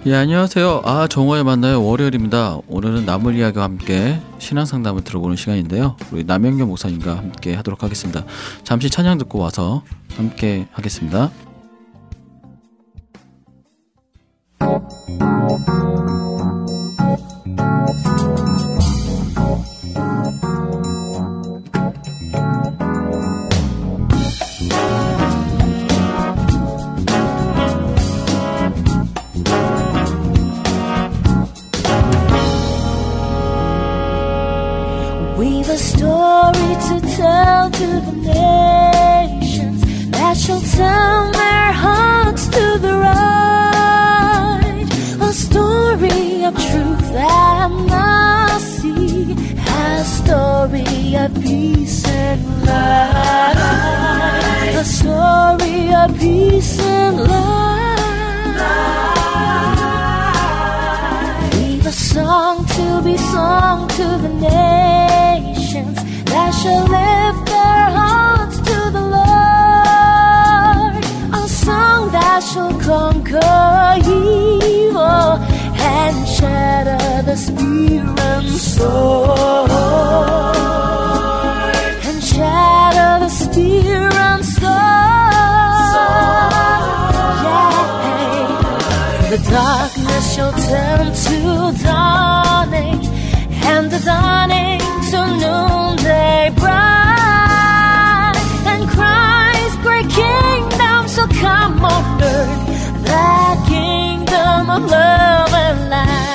예, 안녕하세요. 정오에 만나요. 월요일입니다. 오늘은 나물 이야기와 함께 신앙상담을 들어보는 시간인데요. 우리 남영경 목사님과 함께 하도록 하겠습니다. 잠시 찬양 듣고 와서 함께 하겠습니다. We've a story to tell to the nations that shall turn their hearts to the right. A story of truth and mercy, a story of peace and light. A story of peace and light. We've a song to be sung to the nations that shall lift their hearts to the Lord. A song that shall conquer evil and shatter the spirit's sword. And shatter the spirit's sword. Yeah. The darkness shall turn to dawning, and the dawning to noonday bright. And Christ's great kingdom shall come on earth, the kingdom of love and light.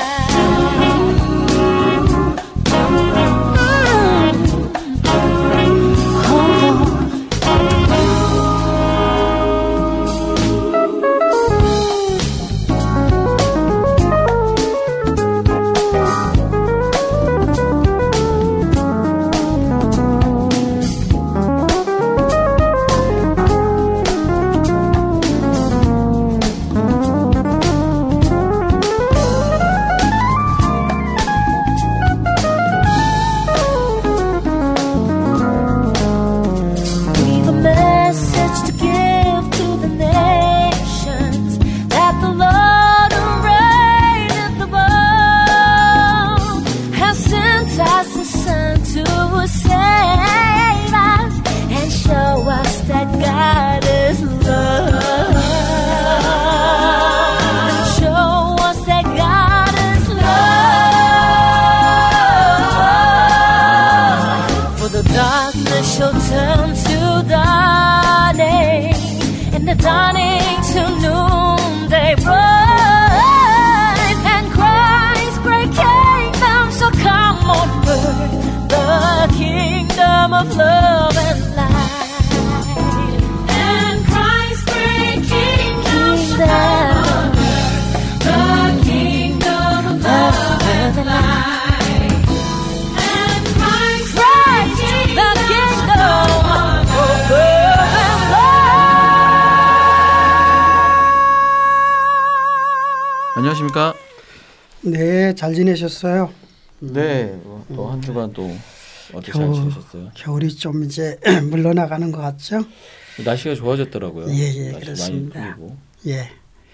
안녕하십니까? 네, 잘 지내셨어요? 네, 또 한 주간 또 어떻게 잘 지내셨어요? 겨울이 좀 이제 물러나가는 것 같죠? 날씨가 좋아졌더라고요. 예, 그렇습니다. 많이 풀리고. 예.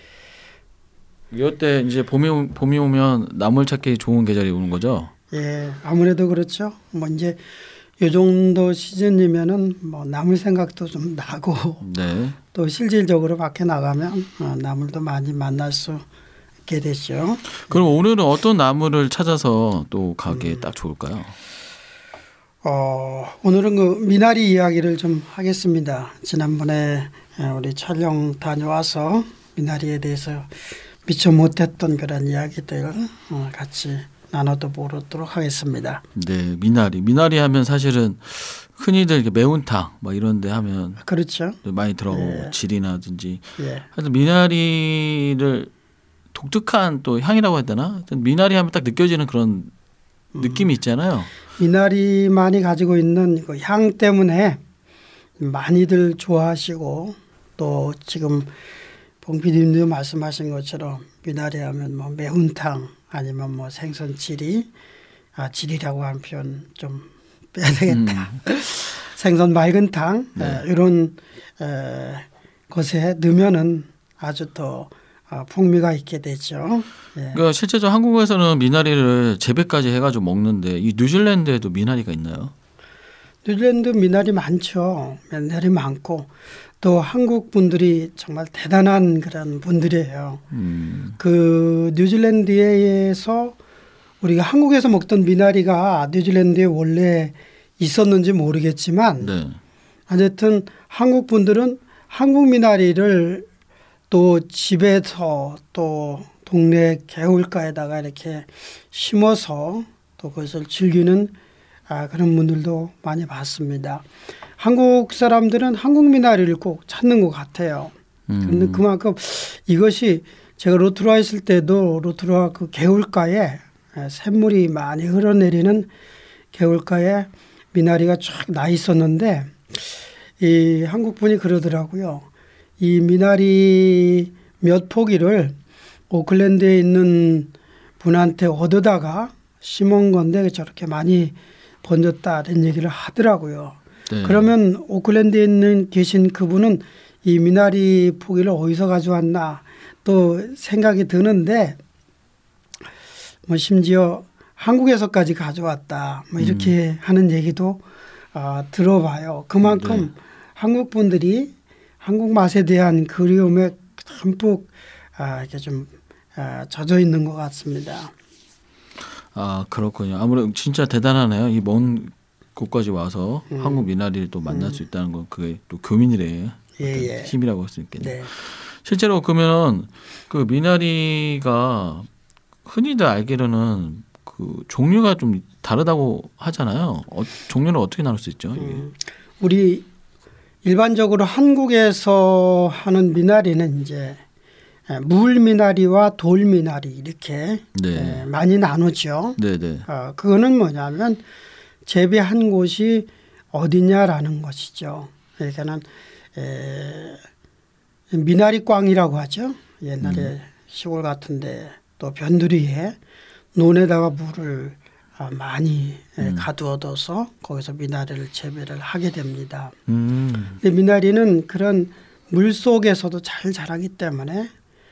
이때 이제 봄이 오면 나물 찾기 좋은 계절이 오는 거죠? 예, 아무래도 그렇죠. 뭐 이제 요 정도 시즌이면은 뭐 나물 생각도 좀 나고, 네. 또 실질적으로 밖에 나가면 나물도 많이 만날 수 있게 되죠. 그럼 오늘은 어떤 나물을 찾아서 또 가기에 딱 좋을까요? 오늘은 그 미나리 이야기를 좀 하겠습니다. 지난번에 우리 촬영 다녀와서 미나리에 대해서 미처 못했던 그런 이야기들 같이 나눠도 보도록 하겠습니다. 네, 미나리 하면 사실은 흔히들 이렇게 매운탕 뭐 이런 데 하면 그렇죠. 많이 들어가고 예. 질이나든지. 예. 하여튼 미나리를 독특한 또 향이라고 해야 되나? 하여튼 미나리 하면 딱 느껴지는 그런 느낌이 있잖아요. 미나리만이 가지고 있는 그 향 때문에 많이들 좋아하시고, 또 지금 봉 PD님도 말씀하신 것처럼 미나리 하면 뭐 매운탕 아니면 뭐 생선 지리, 지리라고 하는 표현 좀 빼야 되겠다. 생선 맑은탕, 네. 이런 것에 넣으면은 아주 더 풍미가 있게 되죠. 예. 그러니까 실제로 한국에서는 미나리를 재배까지 해가지고 먹는데 이 뉴질랜드에도 미나리가 있나요? 뉴질랜드 미나리 많죠. 미나리 많고 또 한국 분들이 정말 대단한 그런 분들이에요. 그 뉴질랜드에서 우리가 한국에서 먹던 미나리가 뉴질랜드에 원래 있었는지 모르겠지만 네. 어쨌든 한국 분들은 한국 미나리를 또 집에서 또 동네 개울가에다가 이렇게 심어서 또 그것을 즐기는 그런 분들도 많이 봤습니다. 한국 사람들은 한국 미나리를 꼭 찾는 것 같아요. 그런데 그만큼 이것이 제가 로트루아 있을 때도 로트루아 그 개울가에 샘물이 많이 흘러내리는 개울가에 미나리가 쫙 나 있었는데 이 한국 분이 그러더라고요. 이 미나리 몇 포기를 오클랜드에 있는 분한테 얻어다가 심은 건데 저렇게 많이 번졌다 이런 얘기를 하더라고요. 네. 그러면 오클랜드에 있는 계신 그분은 이 미나리 포기를 어디서 가져왔나 또 생각이 드는데 뭐 심지어 한국에서까지 가져왔다 뭐 이렇게 하는 얘기도 들어봐요. 그만큼 한국 분들이 한국 맛에 대한 그리움에 듬뿍 이렇게 좀 젖어 있는 것 같습니다. 아 그렇군요. 아무래도 진짜 대단하네요. 이 먼 곳까지 와서 한국 미나리를 또 만날 수 있다는 건 그게 또 교민들의 예. 힘이라고 할 수 있겠네요. 네. 실제로 그러면 그 미나리가 흔히들 알기로는 그 종류가 좀 다르다고 하잖아요. 종류는 어떻게 나눌 수 있죠? 이게? 우리 일반적으로 한국에서 하는 미나리는 이제 물 미나리와 돌 미나리 이렇게 네. 많이 나누죠. 네네. 그거는 뭐냐면 재배한 곳이 어디냐라는 것이죠. 그러니까는 미나리꽝이라고 하죠. 옛날에 시골 같은데 또 변두리에 논에다가 물을 많이 가두어둬서 거기서 미나리를 재배를 하게 됩니다. 근데 미나리는 그런 물 속에서도 잘 자라기 때문에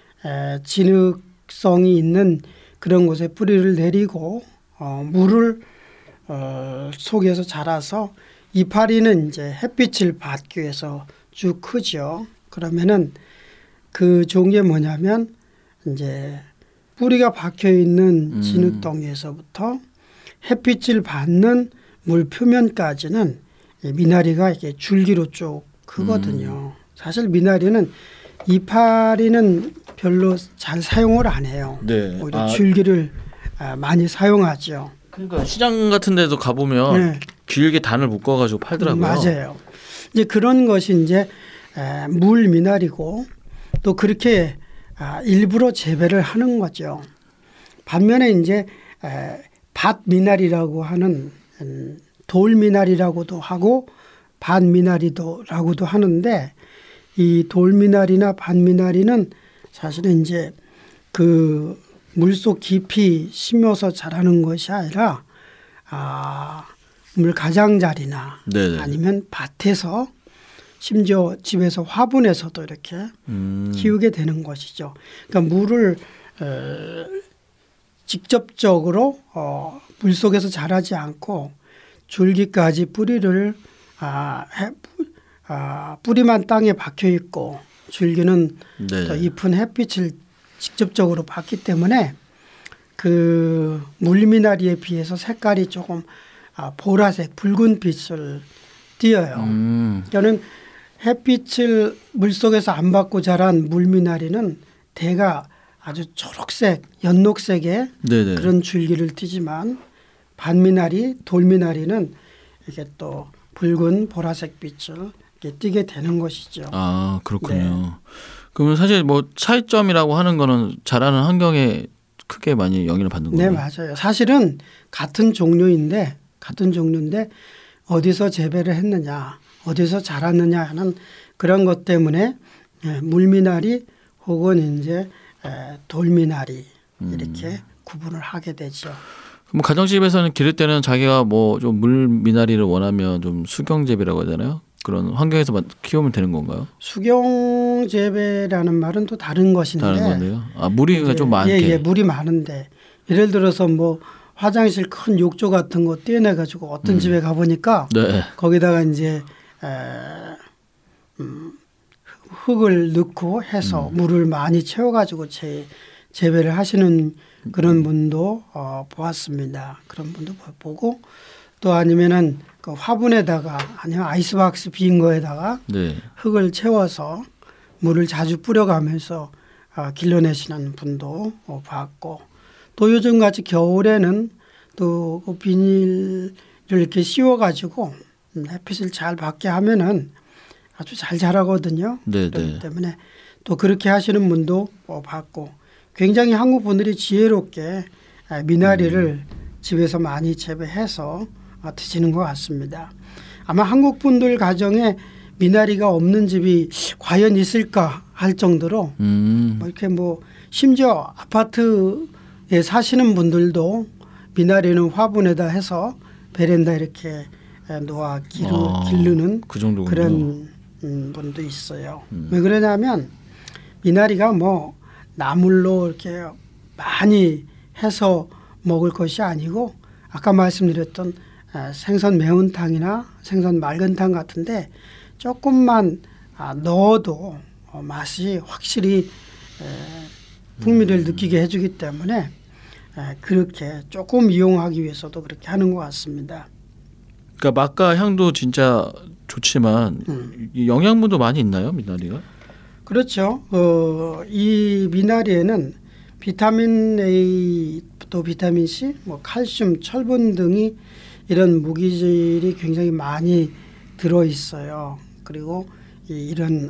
진흙성이 있는 그런 곳에 뿌리를 내리고 물을 속에서 자라서 이파리는 이제 햇빛을 받기 위해서 쭉 크죠. 그러면은 그 좋은 게 뭐냐면 이제 뿌리가 박혀 있는 진흙덩이에서부터 햇빛을 받는 물 표면까지는 미나리가 이렇게 줄기로 쭉 크거든요. 사실 미나리는 이파리는 별로 잘 사용을 안 해요. 네. 오히려 줄기를 많이 사용하죠. 그러니까 시장 같은 데도 가보면 길게 단을 묶어가지고 팔더라고요. 맞아요. 이제 그런 것이 이제 물 미나리고 또 그렇게 일부러 재배를 하는 거죠. 반면에 이제 밭 미나리라고 하는 돌 미나리라고도 하고 밭 미나리도라고도 하는데 이 돌 미나리나 밭 미나리는 사실은 이제 그 물속 깊이 심어서 자라는 것이 아니라 물 가장자리나 네네. 아니면 밭에서 심지어 집에서 화분에서도 이렇게 키우게 되는 것이죠. 그러니까 물을 직접적으로 물속에서 자라지 않고 줄기까지 뿌리를 뿌리만 땅에 박혀 있고 줄기는 또 잎은 햇빛을 직접적으로 받기 때문에 그 물미나리에 비해서 색깔이 조금 보라색 붉은 빛을 띄어요. 저는 햇빛을 물속에서 안 받고 자란 물미나리는 대가 아주 초록색 연녹색의 그런 줄기를 띠지만 반미나리 돌미나리는 이렇게 또 붉은 보라색 빛을 이렇게 띠게 되는 것이죠. 아 그렇군요. 네. 그러면 사실 뭐 차이점이라고 하는 거는 자라는 환경에 크게 많이 영향을 받는 거예요. 네 맞아요. 사실은 같은 종류인데 어디서 재배를 했느냐 어디서 자랐느냐 하는 그런 것 때문에 물미나리 혹은 이제 돌미나리 이렇게 구분을 하게 되죠. 그럼 가정집에서는 기를 때는 자기가 뭐 좀 물미나리를 원하면 좀 수경재배라고 하잖아요. 그런 환경에서 키우면 되는 건가요? 수경 산성 재배라는 말은 또 다른 것인데. 다른 건데요. 물이 좀 많게. 예, 물이 많은데 예를 들어서 뭐 화장실 큰 욕조 같은 거 떼내 가지고 어떤 집에 가 보니까 네. 거기다가 이제 흙을 넣고 해서 물을 많이 채워 가지고 재배를 하시는 그런 분도 보았습니다. 그런 분도 보고 또 아니면은 그 화분에다가 아니면 아이스박스 빈 거에다가 네. 흙을 채워서 물을 자주 뿌려가면서 길러내시는 분도 봤고 또 요즘 같이 겨울에는 또 그 비닐을 이렇게 씌워가지고 햇빛을 잘 받게 하면은 아주 잘 자라거든요. 네, 그렇기 네. 때문에 또 그렇게 하시는 분도 봤고 굉장히 한국 분들이 지혜롭게 미나리를 집에서 많이 재배해서 드시는 것 같습니다. 아마 한국 분들 가정에 미나리가 없는 집이 과연 있을까 할 정도로 뭐 이렇게 뭐 심지어 아파트에 사시는 분들도 미나리는 화분에다 해서 베란다 이렇게 놓아 기르는 그 정도군요. 그런 분도 있어요. 왜 그러냐면 미나리가 뭐 나물로 이렇게 많이 해서 먹을 것이 아니고 아까 말씀드렸던 생선 매운탕이나 생선 맑은탕 같은데 조금만 넣어도 맛이 확실히 풍미를 느끼게 해주기 때문에 그렇게 조금 이용하기 위해서도 그렇게 하는 것 같습니다. 그러니까 맛과 향도 진짜 좋지만 이 영양분도 많이 있나요, 미나리가? 그렇죠. 이 미나리에는 비타민 A 또 비타민 C, 뭐 칼슘, 철분 등이 이런 무기질이 굉장히 많이 들어 있어요. 그리고 이런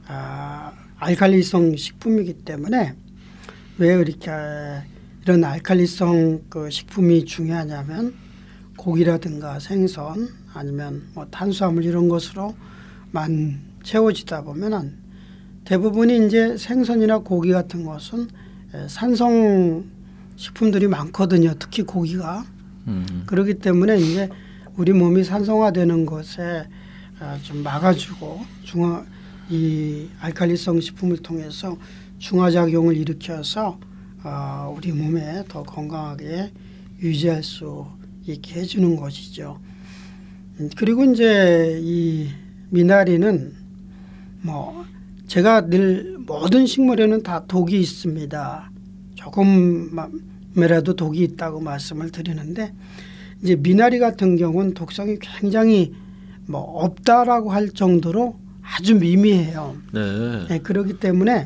알칼리성 식품이기 때문에 왜 이렇게 이런 알칼리성 그 식품이 중요하냐면 고기라든가 생선 아니면 뭐 탄수화물 이런 것으로만 채워지다 보면은 대부분이 이제 생선이나 고기 같은 것은 산성 식품들이 많거든요. 특히 고기가. 그렇기 때문에 이제 우리 몸이 산성화되는 것에 좀 막아주고 이 알칼리성 식품을 통해서 중화작용을 일으켜서 우리 몸에 더 건강하게 유지할 수 있게 해주는 것이죠. 그리고 이제 이 미나리는 뭐 제가 늘 모든 식물에는 다 독이 있습니다. 조금이라도 독이 있다고 말씀을 드리는데 이제 미나리 같은 경우는 독성이 굉장히 뭐 없다라고 할 정도로 아주 미미해요. 네. 네, 그렇기 때문에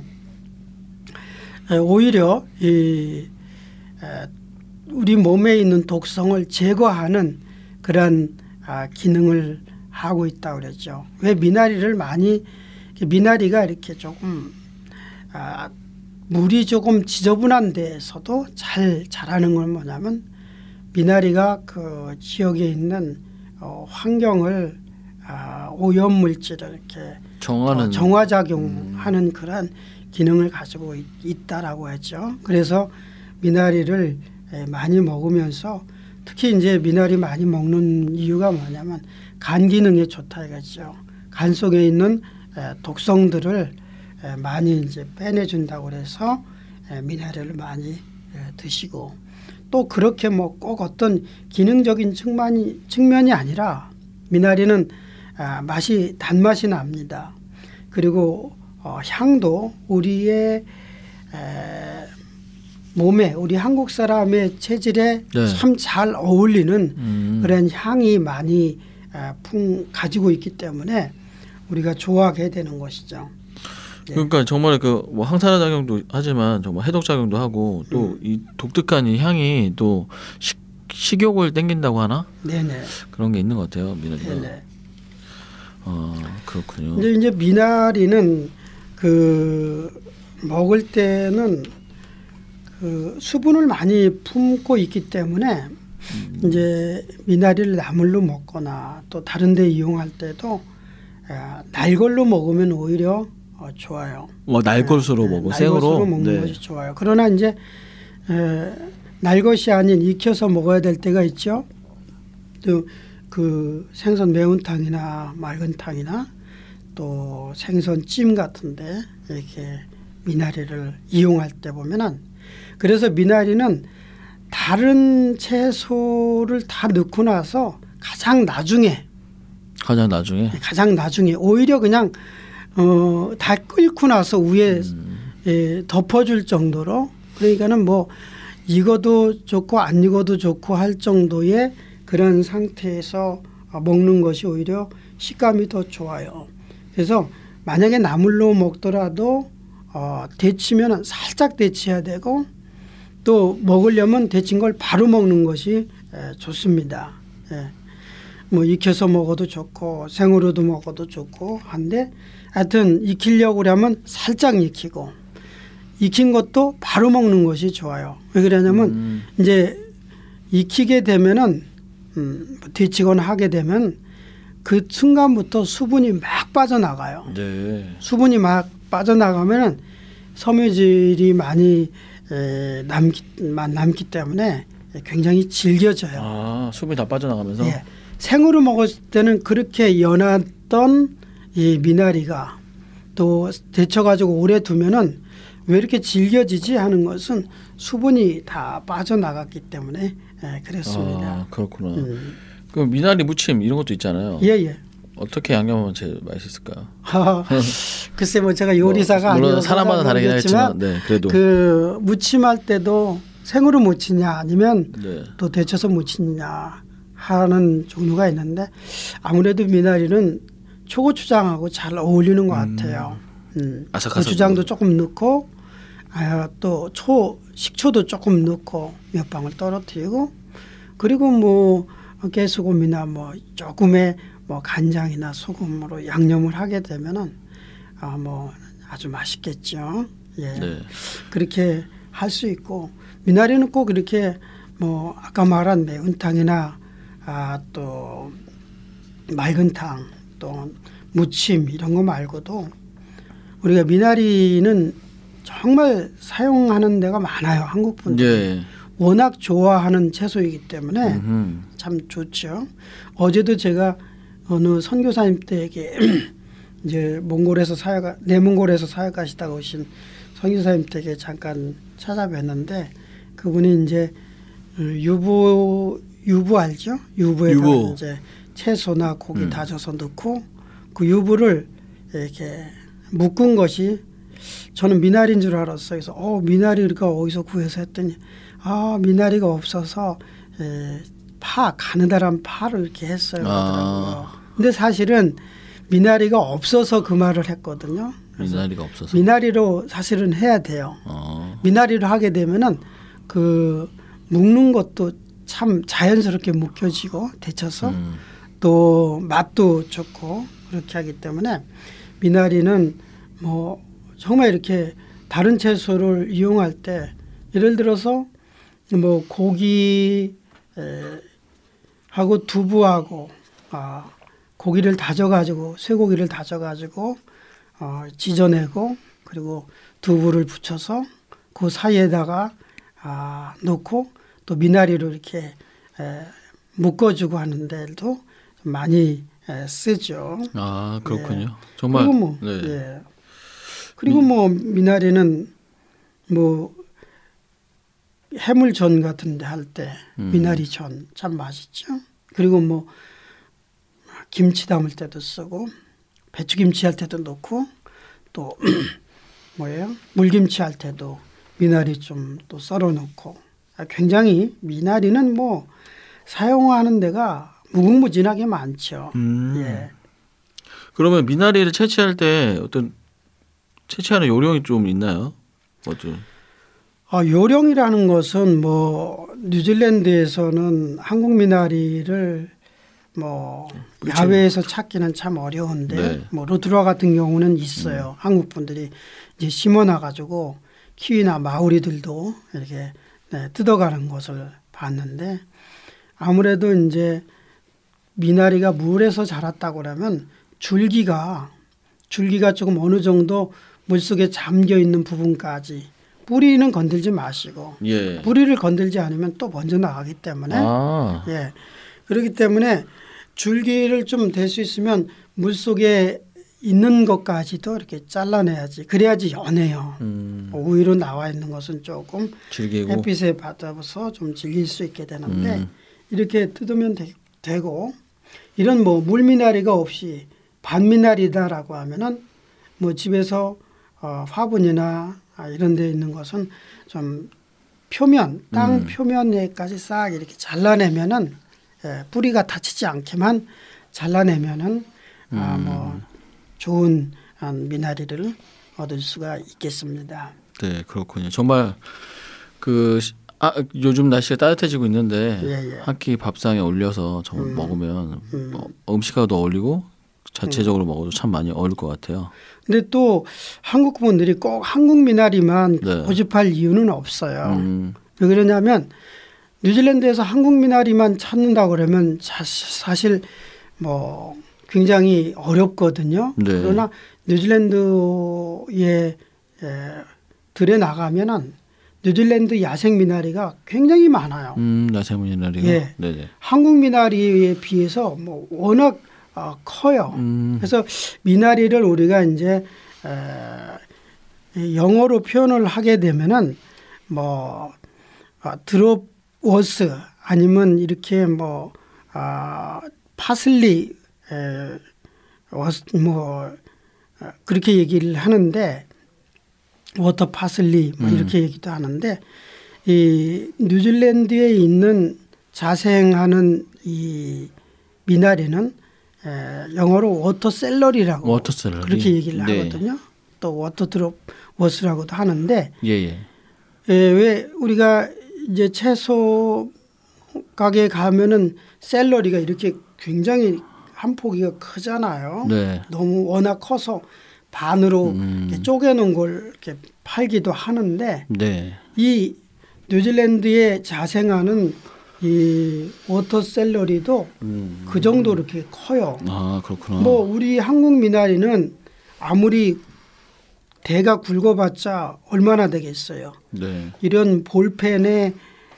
오히려 우리 몸에 있는 독성을 제거하는 그런 기능을 하고 있다고 그랬죠. 왜 미나리가 이렇게 조금 물이 조금 지저분한 데에서도 잘 자라는 건 뭐냐면 미나리가 그 지역에 있는 환경을 오염물질을 이렇게 정화작용하는 그런 기능을 가지고 있다라고 했죠. 그래서 미나리를 많이 먹으면서 특히 이제 미나리 많이 먹는 이유가 뭐냐면 간 기능에 좋다 이거죠. 간 속에 있는 독성들을 많이 이제 빼내준다고 그래서 미나리를 많이 드시고 또 그렇게 뭐 꼭 어떤 기능적인 측면이 아니라 미나리는 단맛이 납니다. 그리고 향도 우리의 몸에 우리 한국 사람의 체질에 네. 참 잘 어울리는 그런 향이 많이 가지고 있기 때문에 우리가 좋아하게 되는 것이죠. 네. 그러니까 정말 그 뭐 항산화 작용도 하지만 정말 해독 작용도 하고 또 이 독특한 이 향이 또 식욕을 땡긴다고 하나? 네네. 그런 게 있는 것 같아요, 미나리가. 네네. 그렇군요. 이제 미나리는 그 먹을 때는 그 수분을 많이 품고 있기 때문에 이제 미나리를 나물로 먹거나 또 다른 데 이용할 때도 날 걸로 먹으면 오히려 좋아요. 날 것으로 먹고 생으로 먹는 것이 좋아요. 그러나 이제 날 것이 아닌 익혀서 먹어야 될 때가 있죠. 또 그 생선 매운탕이나 맑은탕이나 또 생선찜 같은데 이렇게 미나리를 이용할 때 보면은 그래서 미나리는 다른 채소를 다 넣고 나서 가장 나중에 오히려 그냥 다 끓고 나서 위에 덮어줄 정도로 그러니까는 뭐 익어도 좋고 안 익어도 좋고 할 정도의 그런 상태에서 먹는 것이 오히려 식감이 더 좋아요. 그래서 만약에 나물로 먹더라도 데치면 살짝 데쳐야 되고 또 먹으려면 데친 걸 바로 먹는 것이 좋습니다. 예. 뭐 익혀서 먹어도 좋고 생으로도 먹어도 좋고 한데 하여튼 익히려고 하면 살짝 익히고 익힌 것도 바로 먹는 것이 좋아요. 왜 그러냐면 이제 익히게 되면은 데치거나 하게 되면 그 순간부터 수분이 막 빠져나가요. 네. 수분이 막 빠져나가면은 섬유질이 많이 남기 때문에 굉장히 질겨져요. 아, 수분이 다 빠져나가면서. 예. 생으로 먹었을 때는 그렇게 연했던 이 미나리가 또 데쳐가지고 오래 두면은 왜 이렇게 질겨지지 하는 것은 수분이 다 빠져나갔기 때문에 그렇습니다. 아, 그렇구나. 그럼 미나리 무침 이런 것도 있잖아요. 예예. 어떻게 양념하면 제일 맛있을까요? 글쎄 뭐 제가 요리사가 물론 아니어서 사람마다 다르긴 하겠지만, 네, 그래도 그 무침할 때도 생으로 무치냐 아니면 네. 또 데쳐서 무치냐 하는 종류가 있는데 아무래도 미나리는 초고추장하고 잘 어울리는 것 같아요. 고추장도 조금 넣고 또 식초도 조금 넣고 몇 방울 떨어뜨리고 그리고 뭐 깨소금이나 뭐 조금의 뭐 간장이나 소금으로 양념을 하게 되면은 뭐 아주 맛있겠죠. 예. 네. 그렇게 할 수 있고 미나리는 꼭 이렇게 뭐 아까 말한 매운탕이나 또 맑은탕 또 무침 이런 거 말고도 우리가 미나리는 정말 사용하는 데가 많아요. 한국 분들이 네. 워낙 좋아하는 채소이기 때문에 참 좋죠. 어제도 제가 어느 선교사님 댁에 이제 내몽골에서 사역 가시다가 오신 선교사님 댁에 잠깐 찾아뵀는데 그분이 이제 유부 알죠? 유부에다가 이제 채소나 고기 다져서 넣고 그 유부를 이렇게 묶은 것이 저는 미나리인 줄 알았어요. 그래서 미나리가 어디서 구해서 했더니 미나리가 없어서 가느다란 파를 이렇게 했어요. 그러더라고요. 근데 사실은 미나리가 없어서 그 말을 했거든요. 미나리가 없어서. 미나리로 사실은 해야 돼요. 미나리로 하게 되면은 그 묶는 것도 참 자연스럽게 묶여지고 데쳐서 또 맛도 좋고 그렇게 하기 때문에 미나리는 뭐 정말 이렇게 다른 채소를 이용할 때 예를 들어서 뭐 고기 하고 두부하고 고기를 다져가지고 쇠고기를 다져가지고 지져내고 그리고 두부를 붙여서 그 사이에다가 넣고 또 미나리로 이렇게 묶어주고 하는 데도 많이 쓰죠. 아 그렇군요. 예. 정말. 그리고 뭐, 네. 예. 그리고 뭐 미나리는 뭐 해물전 같은데 할 때 미나리전 참 맛있죠. 그리고 뭐 김치 담을 때도 쓰고 배추김치 할 때도 넣고 또 물김치 할 때도 미나리 좀 또 썰어 넣고 굉장히 미나리는 뭐 사용하는 데가 무궁무진하게 많죠. 예. 그러면 미나리를 채취할 때 어떤 채취하는 요령이 좀 있나요? 뭐죠? 요령이라는 것은 뭐 뉴질랜드에서는 한국 미나리를 뭐 그렇죠. 야외에서 찾기는 참 어려운데 네. 뭐 로트루아 같은 경우는 있어요. 한국 분들이 이제 심어놔 가지고 키위나 마오리들도 이렇게 뜯어가는 것을 봤는데 아무래도 이제 미나리가 물에서 자랐다고 그러면 줄기가 조금 어느 정도 물속에 잠겨 있는 부분까지 뿌리는 건들지 마시고 예. 뿌리를 건들지 않으면 또 먼저 나가기 때문에 예. 그렇기 때문에 줄기를 좀 댈 수 있으면 물속에 있는 것까지도 이렇게 잘라내야지. 그래야지 연해요. 우위로 나와 있는 것은 조금 질기고 햇빛에 받아서 좀 질길 수 있게 되는데 이렇게 뜯으면 되고 이런 뭐 물미나리가 없이 반미나리다라고 하면은 뭐 집에서 화분이나 이런 데 있는 것은 좀 표면 땅 표면에까지 싹 이렇게 잘라내면은 뿌리가 다치지 않게만 잘라내면은 뭐 좋은 미나리를 얻을 수가 있겠습니다. 네, 그렇군요. 정말 요즘 날씨가 따뜻해지고 있는데 예. 한 끼 밥상에 올려서 정말 먹으면 음식하고도 어울리고 자체적으로 먹어도 참 많이 어울릴 것 같아요. 근데 또 한국 분들이 꼭 한국 미나리만 네. 고집할 이유는 없어요. 왜 그러냐면 뉴질랜드에서 한국 미나리만 찾는다고 그러면 사실 뭐 굉장히 어렵거든요. 네. 그러나 뉴질랜드에 들에 나가면은 뉴질랜드 야생 미나리가 굉장히 많아요. 야생 미나리가. 예. 네네. 한국 미나리에 비해서 뭐 워낙 커요. 그래서 미나리를 우리가 이제 영어로 표현을 하게 되면은 뭐 드롭워스 아니면 이렇게 뭐 파슬리 뭐 그렇게 얘기를 하는데 워터 파슬리 뭐 이렇게 얘기도 하는데 이 뉴질랜드에 있는 자생하는 이 미나리는 영어로 워터 샐러리라고 그렇게 얘기를 네. 하거든요. 또 워터 드롭워스라고도 하는데 예예. 왜 우리가 이제 채소 가게에 가면은 샐러리가 이렇게 굉장히 한 포기가 크잖아요. 네. 너무 워낙 커서 반으로 이렇게 쪼개놓은 걸 이렇게 팔기도 하는데 네. 이 뉴질랜드에 자생하는 이 워터 샐러리도 그 정도 이렇게 커요. 아 그렇구나. 뭐 우리 한국 미나리는 아무리 대가 굵어봤자 얼마나 되겠어요. 네. 이런 볼펜의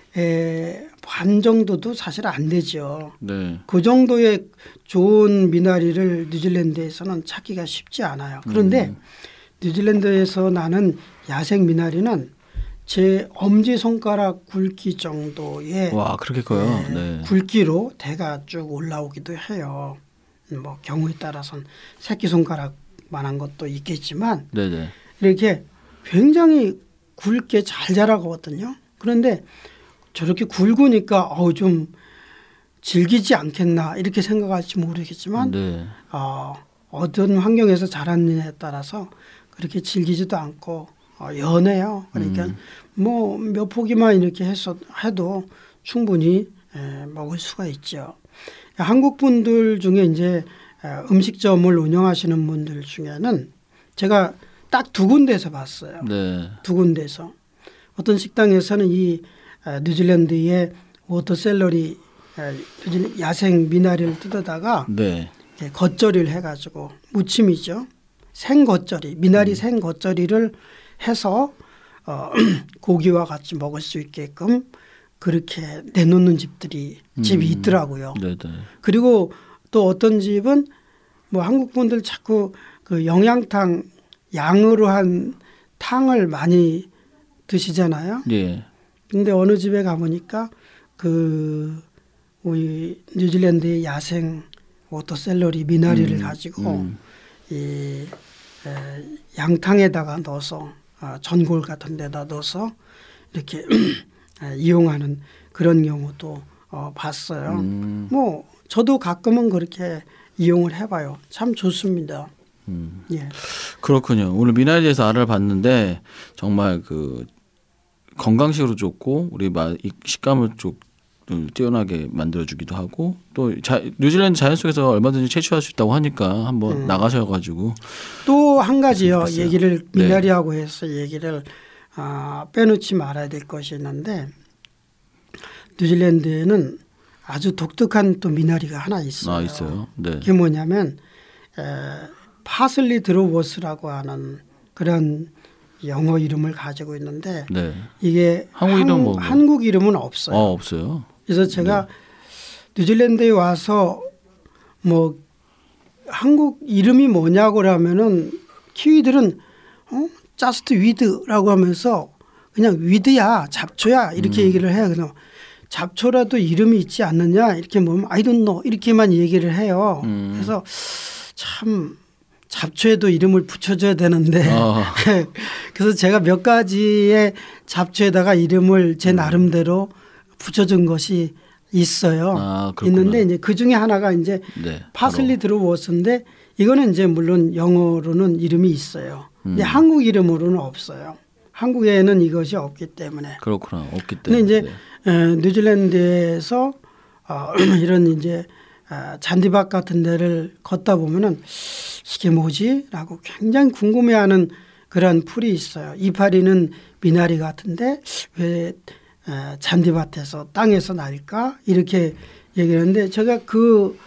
반 정도도 사실 안 되죠. 네. 그 정도의 좋은 미나리를 뉴질랜드에서는 찾기가 쉽지 않아요. 그런데 뉴질랜드에서 나는 야생 미나리는 제 엄지손가락 굵기 정도의 와 그렇게 커요. 네. 굵기로 대가 쭉 올라오기도 해요. 뭐 경우에 따라서는 새끼손가락만한 것도 있겠지만 네네. 이렇게 굉장히 굵게 잘 자라거든요. 그런데 저렇게 굵으니까 좀 질기지 않겠나 이렇게 생각할지 모르겠지만 네. 어떤 환경에서 자랐느냐에 따라서 그렇게 질기지도 않고 연해요. 그러니까 뭐 몇 포기만 이렇게 해도 충분히 먹을 수가 있죠. 한국 분들 중에 이제 음식점을 운영하시는 분들 중에는 제가 딱 두 군데에서 봤어요. 네. 두 군데에서 어떤 식당에서는 이 뉴질랜드의 워터 샐러리 야생 미나리를 뜯어다가 네. 겉절이를 해가지고 무침이죠. 생겉절이 미나리 생겉절이를 해서 고기와 같이 먹을 수 있게끔 그렇게 내놓는 집이 있더라고요. 네네. 그리고 또 어떤 집은 뭐 한국 분들 자꾸 그 영양탕 양으로 한 탕을 많이 드시잖아요. 예. 근데 어느 집에 가보니까 우리 뉴질랜드의 야생 워터 샐러리 미나리를 가지고 이 양탕에다가 넣어서 전골 같은 데다 넣어서 이렇게 이용하는 그런 경우도 봤어요. 뭐 저도 가끔은 그렇게 이용을 해봐요. 참 좋습니다. 예. 그렇군요. 오늘 미나리에 대해서 알아봤는데 정말 건강식으로 좋고 우리 식감을 좀 뛰어나게 만들어주기도 하고 또 뉴질랜드 자연 속에서 얼마든지 채취할 수 있다고 하니까 한번 나가셔가지고 또 한 가지요. 좋겠어요. 얘기를 미나리하고 해서 얘기를 빼놓지 말아야 될 것이 있는데 뉴질랜드에는 아주 독특한 또 미나리가 하나 있어요. 있어요. 네. 그게 뭐냐면 파슬리 드로워스라고 하는 그런 영어 이름을 가지고 있는데 네. 이게 한국 이름은 없어요. 없어요. 그래서 제가 뉴질랜드에 와서 뭐 한국 이름이 뭐냐고 그러면은 키위들은 just weed라고 하면서 그냥 위드야 잡초야 이렇게 얘기를 해요. 그냥 잡초라도 이름이 있지 않느냐 이렇게 보면 I don't know 이렇게만 얘기를 해요. 그래서 참 잡초에도 이름을 붙여줘야 되는데 그래서 제가 몇 가지의 잡초에다가 이름을 제 나름대로 붙여준 것이 있어요. 있는데 이제 그 중에 하나가 이제 네, 파슬리 드롭워스인데 이거는 이제 물론 영어로는 이름이 있어요. 근데 한국 이름으로는 없어요. 한국에는 이것이 없기 때문에. 그렇구나. 없기 때문에. 근데 이제 뉴질랜드에서 이런 이제 잔디밭 같은 데를 걷다 보면은 이게 뭐지?라고 굉장히 궁금해하는 그런 풀이 있어요. 이파리는 미나리 같은데 왜 잔디밭에서 땅에서 날까? 이렇게 얘기하는데 제가 그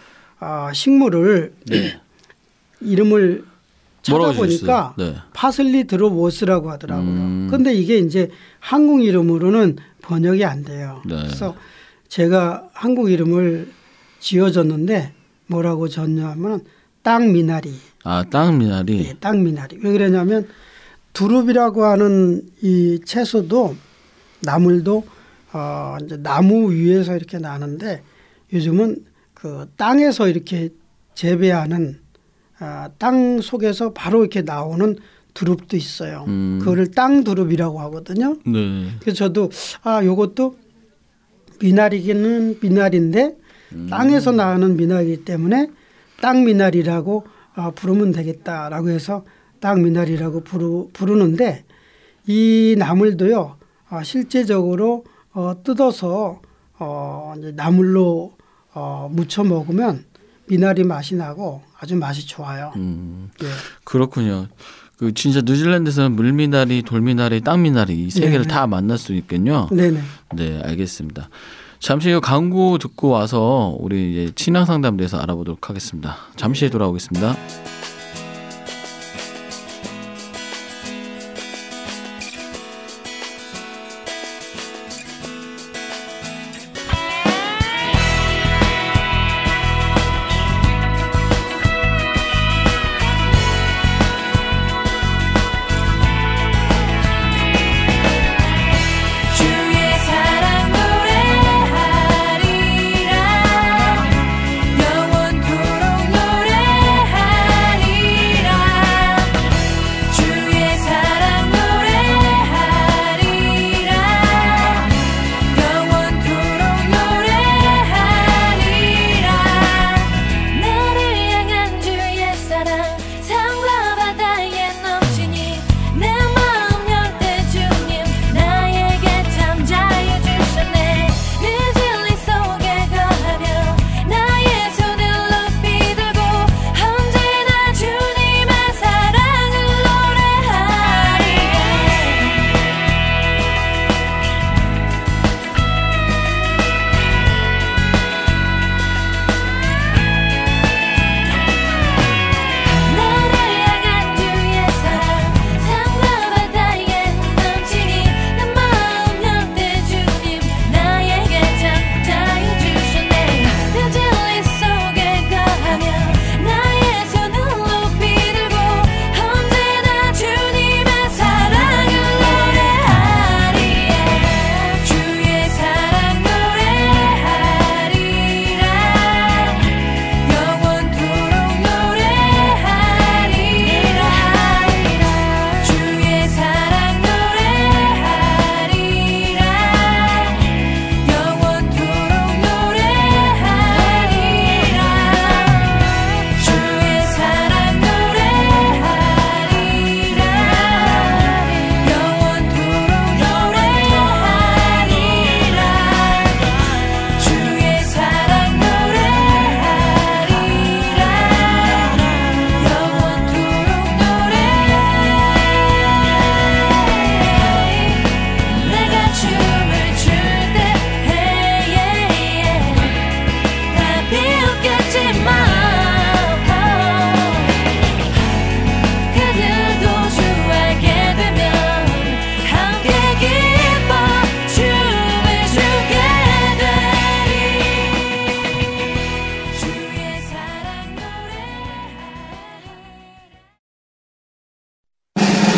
식물을 네. 이름을 찾아보니까 네. 파슬리 드롭워스라고 하더라고요. 그런데 이게 이제 한국 이름으로는 번역이 안 돼요. 네. 그래서 제가 한국 이름을 지어줬는데 뭐라고 졌냐면 땅미나리. 땅미나리. 네, 땅미나리. 왜 그러냐면 두릅이라고 하는 이 채소도 나물도 이제 나무 위에서 이렇게 나는데 요즘은 그 땅에서 이렇게 재배하는 땅 속에서 바로 이렇게 나오는 두릅도 있어요. 그거를 땅 두릅이라고 하거든요. 네. 그래서 저도 요것도 미나리기는 미나리인데 땅에서 나오는 미나리이기 때문에 땅 미나리라고 부르면 되겠다라고 해서 땅 미나리라고 부르는데 이 나물도요. 실제적으로 뜯어서 이제 나물로 무쳐 먹으면 미나리 맛이 나고 아주 맛이 좋아요. 네. 그렇군요. 그 진짜 뉴질랜드에서는 물미나리, 돌미나리, 땅미나리 이 세 개를 다 만날 수 있겠군요. 네네. 네, 알겠습니다. 잠시 후 광고 듣고 와서 우리 이제 신앙 상담에 대해서 알아보도록 하겠습니다. 잠시 돌아오겠습니다. 영원토록 노래하리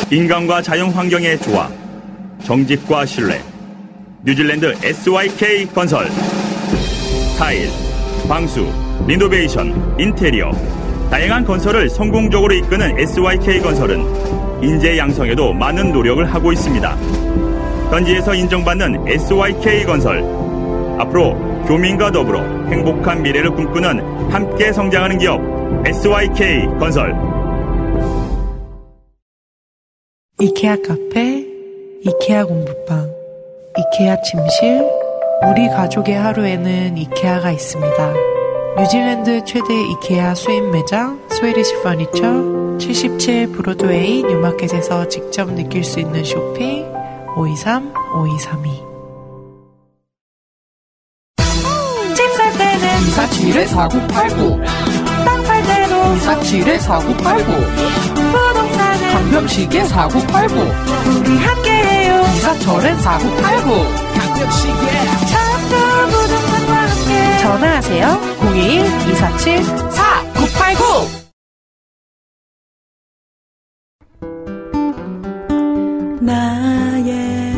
인간과 자연 환경의 조화, 정직과 신뢰. 뉴질랜드 SYK 건설. 타일, 방수, 리노베이션, 인테리어. 다양한 건설을 성공적으로 이끄는 SYK 건설은 인재 양성에도 많은 노력을 하고 있습니다. 현지에서 인정받는 SYK 건설. 앞으로 교민과 더불어 행복한 미래를 꿈꾸는 함께 성장하는 기업 SYK 건설. 이케아 카페, 이케아 공부방, 이케아 침실. 우리 가족의 하루에는 이케아가 있습니다. 뉴질랜드 최대 이케아 수입 매장 스웨디시 퍼니처 77 브로드웨이 뉴마켓에서 직접 느낄 수 있는 쇼핑 523-5232. 집 살 때는 247-4989 땅 팔 때도 247-4989 부동산은 강병식의 4989 우리 함께해요. 이사철엔 4989 전국 부동산과 함께 전화하세요. 02-247-4989 나의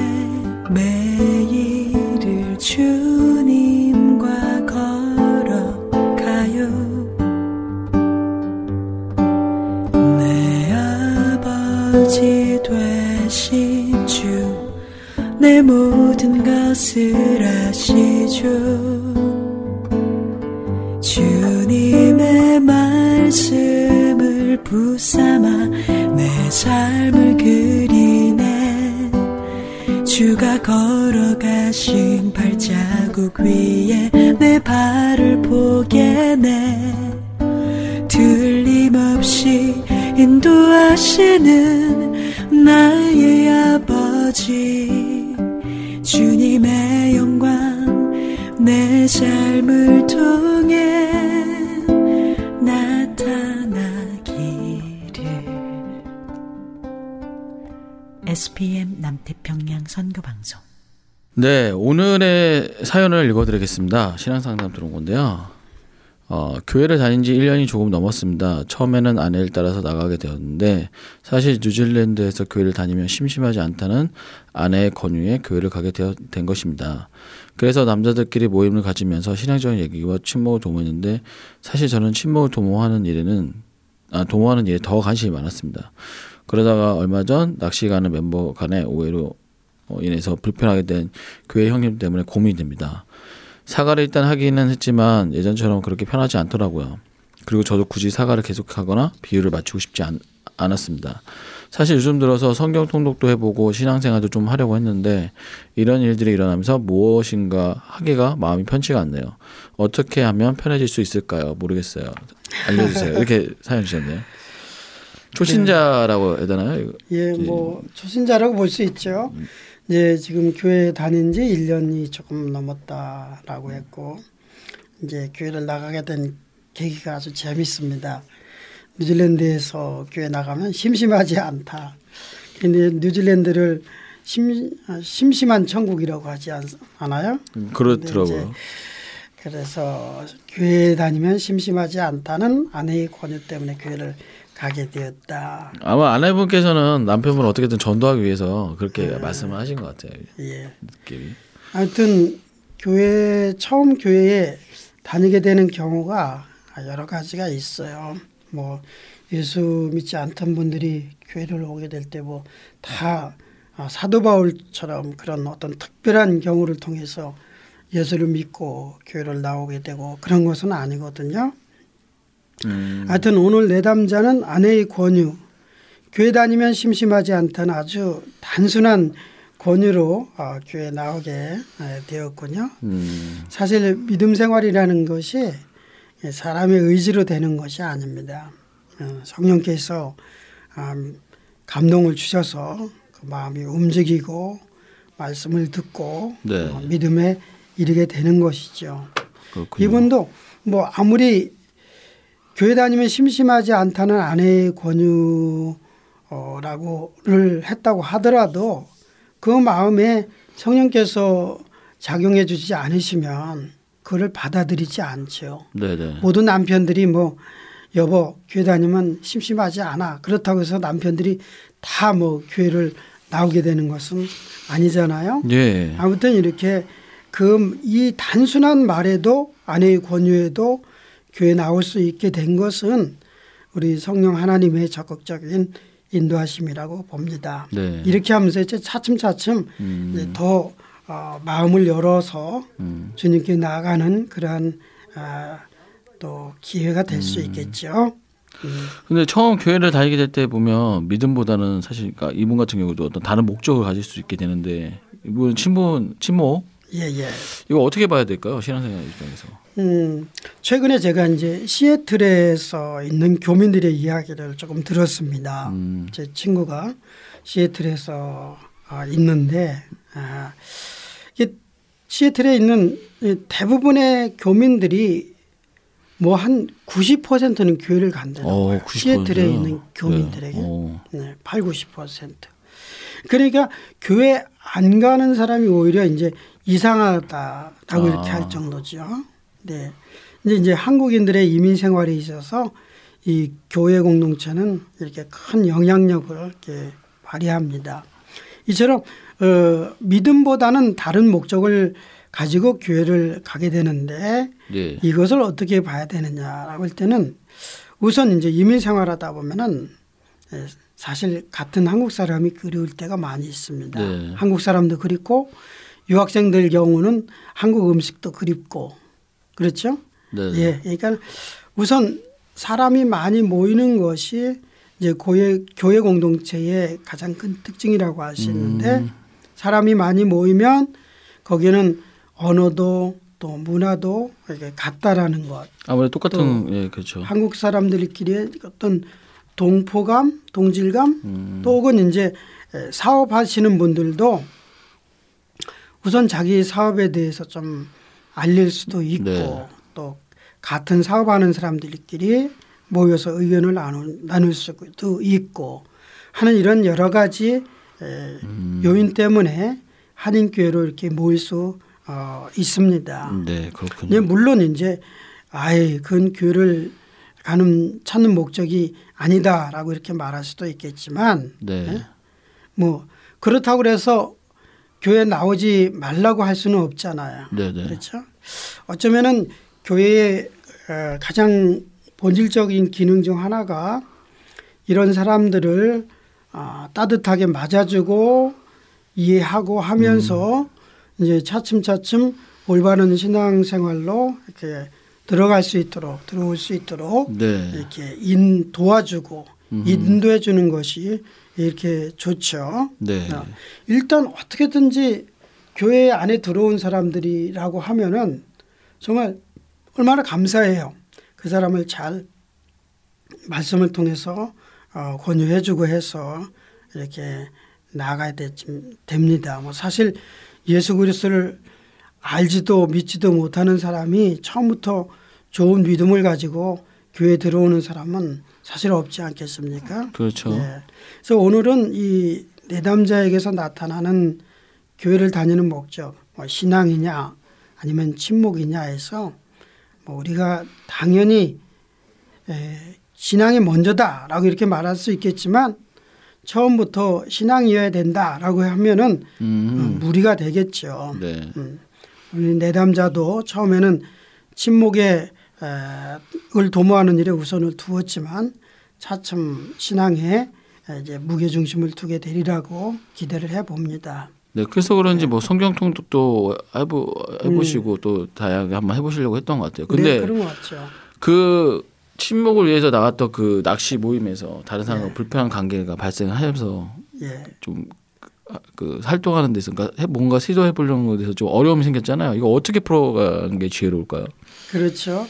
매일을 주님과 걸어가요. 내 아버지 되신 주 내 모든 것을 아시죠. 주님의 말씀을 붙삼아 내 삶을 그리네. 주가 걸어가신 발자국 위에 내 발을 포개네. 틀림없이 인도하시는 나의 아버지. 주님의 영광 내 삶을 통해 나타나기를. SPM 남태평양 선교방송. 네, 오늘의 사연을 읽어드리겠습니다. 신앙상담 들어온 건데요. 교회를 다닌 지 1년이 조금 넘었습니다. 처음에는 아내를 따라서 나가게 되었는데 사실 뉴질랜드에서 교회를 다니면 심심하지 않다는 아내의 권유에 교회를 가게 된 것입니다. 그래서 남자들끼리 모임을 가지면서 신앙적인 얘기와 친목을 도모했는데 사실 저는 친목을 도모하는 일에 더 관심이 많았습니다. 그러다가 얼마 전 낚시 가는 멤버 간의 오해로 인해서 불편하게 된 교회 형님 때문에 고민이 됩니다. 사과를 일단 하기는 했지만 예전처럼 그렇게 편하지 않더라고요. 그리고 저도 굳이 사과를 계속하거나 비유를 맞추고 싶지 않았습니다. 사실 요즘 들어서 성경 통독도 해보고 신앙생활도 좀 하려고 했는데 이런 일들이 일어나면서 무엇인가 하기가 마음이 편치가 않네요. 어떻게 하면 편해질 수 있을까요? 모르겠어요. 알려주세요. 이렇게 사연 주셨네요. 초신자라고 해야 되나요? 예, 뭐 초신자라고 볼 수 있죠. 이제 지금 교회 다닌 지 1년이 조금 넘었다라고 했고 이제 교회를 나가게 된 계기가 아주 재밌습니다. 뉴질랜드에서 교회 나가면 심심하지 않다. 근데 뉴질랜드를 심심한 천국이라고 하지 않아요? 그렇더라고요. 그래서 교회 다니면 심심하지 않다는 아내의 권유 때문에 교회를 가게 되었다. 아마 아내분께서는 남편분을 어떻게든 전도하기 위해서 그렇게 말씀을 하신 것 같아요. 예. 느낌이. 하여튼 처음 교회에 다니게 되는 경우가 여러 가지가 있어요. 뭐 예수 믿지 않던 분들이 교회를 오게 될 때 뭐 다 사도 바울처럼 그런 어떤 특별한 경우를 통해서 예수를 믿고 교회를 나오게 되고 그런 것은 아니거든요. 하여튼 오늘 내담자는 아내의 권유, 교회 다니면 심심하지 않다는 아주 단순한 권유로 교회 나오게 되었군요. 사실 믿음 생활이라는 것이 사람의 의지로 되는 것이 아닙니다. 성령께서 감동을 주셔서 그 마음이 움직이고 말씀을 듣고 네. 믿음에 이르게 되는 것이죠. 그렇군요. 이분도 뭐 아무리 교회 다니면 심심하지 않다는 아내의 권유라고를 했다고 하더라도 그 마음에 성령께서 작용해 주지 않으시면 그를 받아들이지 않죠. 네네. 모든 남편들이 뭐 여보 교회 다니면 심심하지 않아. 그렇다고 해서 남편들이 다 뭐 교회를 나오게 되는 것은 아니잖아요. 예. 아무튼 이렇게 이 단순한 말에도 아내의 권유에도 교회 나올 수 있게 된 것은 우리 성령 하나님의 적극적인 인도하심이라고 봅니다. 네. 이렇게 하면서 이제 차츰차츰 이제 더 마음을 열어서 주님께 나아가는 그러한 또 기회가 될 수 있겠죠. 근데 처음 교회를 다니게 될 때 보면 믿음보다는 사실 그러니까 이분 같은 경우도 어떤 다른 목적을 가질 수 있게 되는데 이분 친모 예. 이거 어떻게 봐야 될까요? 신앙생활 입장에서. 최근에 제가 이제 시애틀에서 있는 교민들의 이야기를 조금 들었습니다. 제 친구가 시애틀에서 있는데 시애틀에 있는 대부분의 교민들이 뭐 한 90%는 교회를 간다는 거예요. 90%요? 시애틀에 있는 교민들에게. 네, 8, 90%. 그러니까 교회 안 가는 사람이 오히려 이제 이상하다라고 이렇게 할 정도죠. 네. 이제 한국인들의 이민 생활에 있어서 이 교회 공동체는 이렇게 큰 영향력을 이렇게 발휘합니다. 이처럼 믿음보다는 다른 목적을 가지고 교회를 가게 되는데 네. 이것을 어떻게 봐야 되느냐라고 할 때는 우선 이제 이민 생활하다 보면은 사실 같은 한국 사람이 그리울 때가 많이 있습니다. 네. 한국 사람도 그립고 유학생들 경우는 한국 음식도 그립고 그렇죠? 네. 예, 그러니까 우선 사람이 많이 모이는 것이 이제 교회 공동체의 가장 큰 특징이라고 할 수 있는데 사람이 많이 모이면 거기는 언어도 또 문화도 이렇게 같다라는 것. 아무래도 똑같은 예, 그렇죠. 한국 사람들끼리의 어떤 동포감, 동질감 또 혹은 이제 사업하시는 분들도 우선 자기 사업에 대해서 좀 알릴 수도 있고 네. 또 같은 사업하는 사람들끼리 모여서 의견을 나눌 수도 있고 하는 이런 여러 가지 요인 때문에 한인교회로 이렇게 모일 수 있습니다. 네, 그렇군요. 물론 이제 그건 교회를 찾는 목적이 아니다라고 이렇게 말할 수도 있겠지만 네. 뭐 그렇다고 그래서 교회 나오지 말라고 할 수는 없잖아요. 네네. 그렇죠. 어쩌면은 교회의 가장 본질적인 기능 중 하나가 이런 사람들을 따뜻하게 맞아주고 이해하고 하면서 이제 차츰차츰 올바른 신앙생활로 이렇게 들어올 수 있도록 네. 이렇게 도와주고 인도해 주는 것이 이렇게 좋죠. 네. 일단 어떻게든지 교회 안에 들어온 사람들이라고 하면은 정말 얼마나 감사해요. 그 사람을 잘 말씀을 통해서 권유해 주고 해서 이렇게 나아가야 됩니다. 뭐 사실 예수 그리스도를 알지도 믿지도 못하는 사람이 처음부터 좋은 믿음을 가지고 교회에 들어오는 사람은 사실 없지 않겠습니까? 그렇죠. 네. 그래서 오늘은 이 내담자에게서 나타나는 교회를 다니는 목적, 뭐 신앙이냐 아니면 침묵이냐 해서 뭐 우리가 당연히 신앙이 먼저다라고 이렇게 말할 수 있겠지만 처음부터 신앙이어야 된다라고 하면은 무리가 되겠죠. 네. 우리 내담자도 처음에는 침묵을 도모하는 일에 우선을 두었지만 차츰 신앙에 이제 무게 중심을 두게 되리라고 기대를 해봅니다. 네, 그래서 그런지 뭐 성경 통독도 해보시고 또 다양하게 한번 해보시려고 했던 것 같아요. 근데 네, 그런 것 같죠. 그 침묵을 위해서 나갔던 그 낚시 모임에서 다른 사람과 불편한 관계가 발생하면서 좀 그 활동하는 데서 뭔가 시도해 보려는 것에 대해서 좀 어려움이 생겼잖아요. 이거 어떻게 풀어가는 게 지혜로울까요? 그렇죠.